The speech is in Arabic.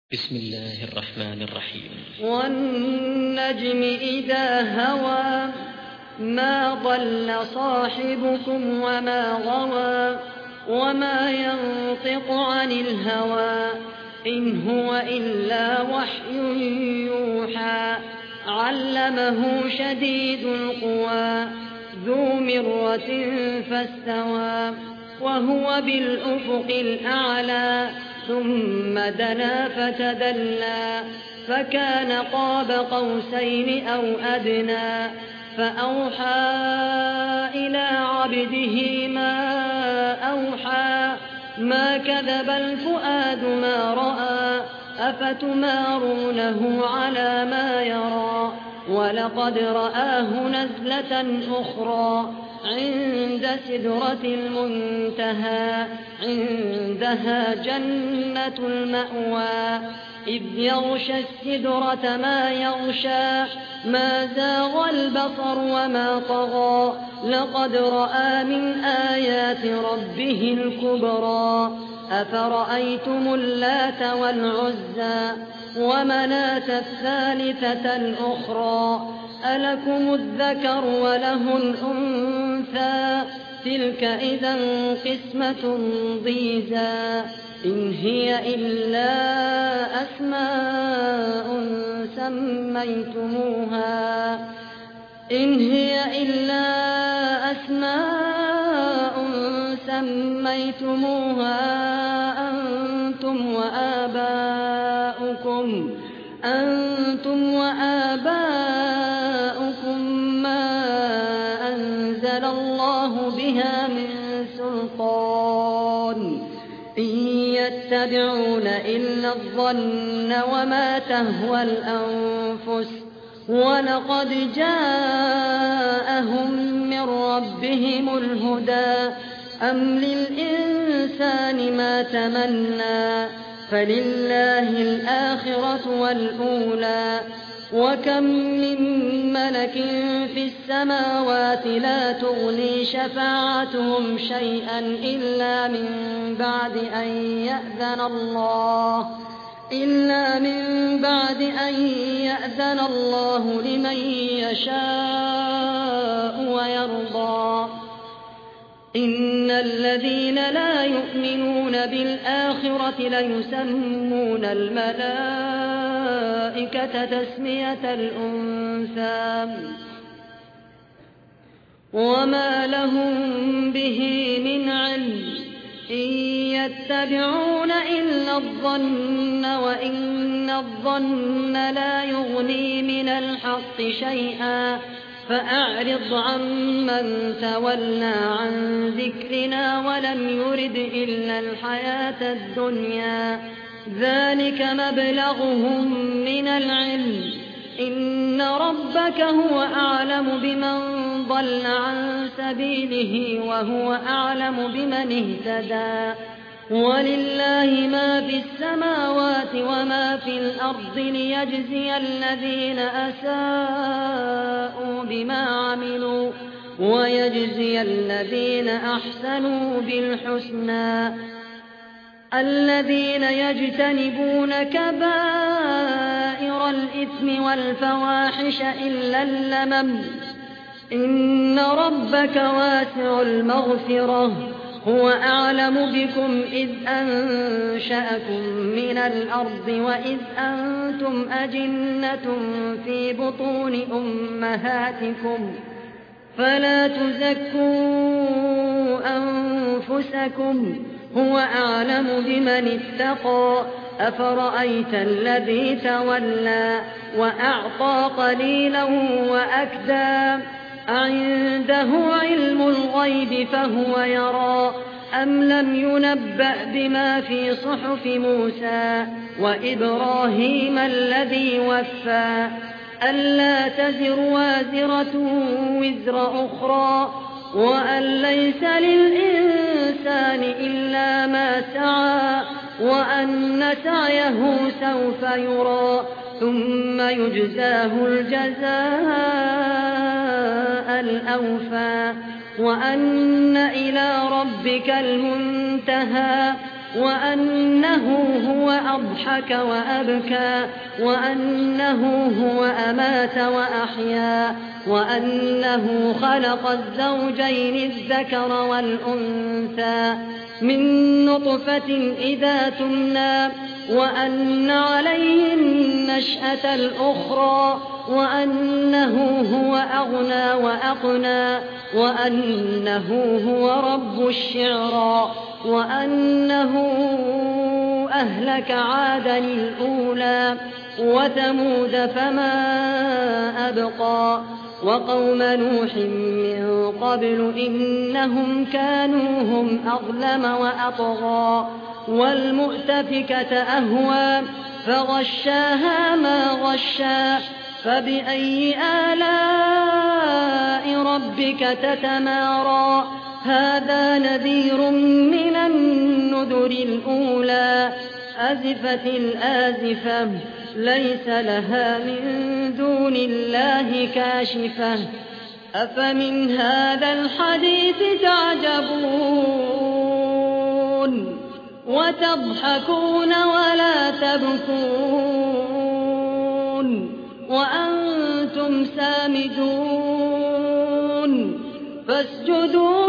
بسم الله الرحمن الرحيم. والنجم إذا هوى ما ضل صاحبكم وما غوى وما ينطق عن الهوى إن هو إلا وحي يوحى علمه شديد القوى ذو مرة فاستوى وهو بالأفق الأعلى ثم دنا فتدلى فكان قاب قوسين أو أدنى فأوحى إلى عبده ما أوحى ما كذب الفؤاد ما رأى أفتمارونه على ما يرى ولقد رآه نزلة أخرى عند سدرة المنتهى عندها جنة المأوى إذ يغشى السدرة ما يغشى ما زاغ البصر وما طغى لقد رأى من آيات ربه الكبرى أفرأيتم اللات والعزى ومناة الثالثة الأخرى ألكم الذكر وله الأنثى تلك إذا قسمة ضيزى إن هي إلا أسماء سميتموها أنتم وآباؤكم ما أنزل الله بها من سلطان إن يتبعون إلا الظن وما تهوى الأنفس ولقد جاءهم من ربهم الهدى أم للإنسان ما تمنى فلله الآخرة والأولى وكم من ملك في السماوات لا تغني شفاعتهم شيئا إلا من بعد أن يأذن الله لمن يشاء ويرضى إن الذين لا يؤمنون بالآخرة ليسمون الملائكة تسمية الأنثى وما لهم به من علم إن يتبعون إلا الظن وإن الظن لا يغني من الحق شيئا فأعرض عمن تولى عن ذكرنا ولم يرد إلا الحياة الدنيا ذلك مبلغهم من العلم إن ربك هو أعلم بمن ضل عن سبيله وهو أعلم بمن اهتدى ولله ما في السماوات وما في الأرض ليجزي الذين أساءوا بما عملوا ويجزي الذين أحسنوا بالحسنى الذين يجتنبون كبائر الإثم والفواحش إلا اللمم إن ربك واسع المغفرة هو أعلم بكم إذ أنشأكم من الأرض وإذ أنتم أجنة في بطون أمهاتكم فلا تزكوا أنفسكم هو أعلم بمن اتقى أفرأيت الذي تولى وأعطى قليلا وأكدى أعنده علم الغيب فهو يرى أم لم ينبأ بما في صحف موسى وإبراهيم الذي وفى ألا تزر وازرة وزر أخرى وأن ليس للإنسان إلا ما سعى وأن سعيه سوف يرى ثم يجزاه الجزاء الأوفى وأن إلى ربك المنتهى وأنه هو أضحك وأبكى وأنه هو أمات وأحيا وأنه خلق الزوجين الذكر والأنثى من نطفة إذا تمنى وأن عليه النشأة الأخرى وأنه هو أغنى وأقنى وأنه هو رب الشعرى وأنه أهلك عادا الأولى وثمود فما أبقى وقوم نوح من قبل إنهم كانوا هم أظلم وأطغى والمؤتفكة أهوى فغشاها ما غشا فبأي آلاء ربك تتمارى هذا نذير من النذر الأولى أزفت الآزفة ليس لها من دون الله كاشفة أفمن هذا الحديث تعجبون وتضحكون ولا تبكون وأنتم سامدون فاسجدوا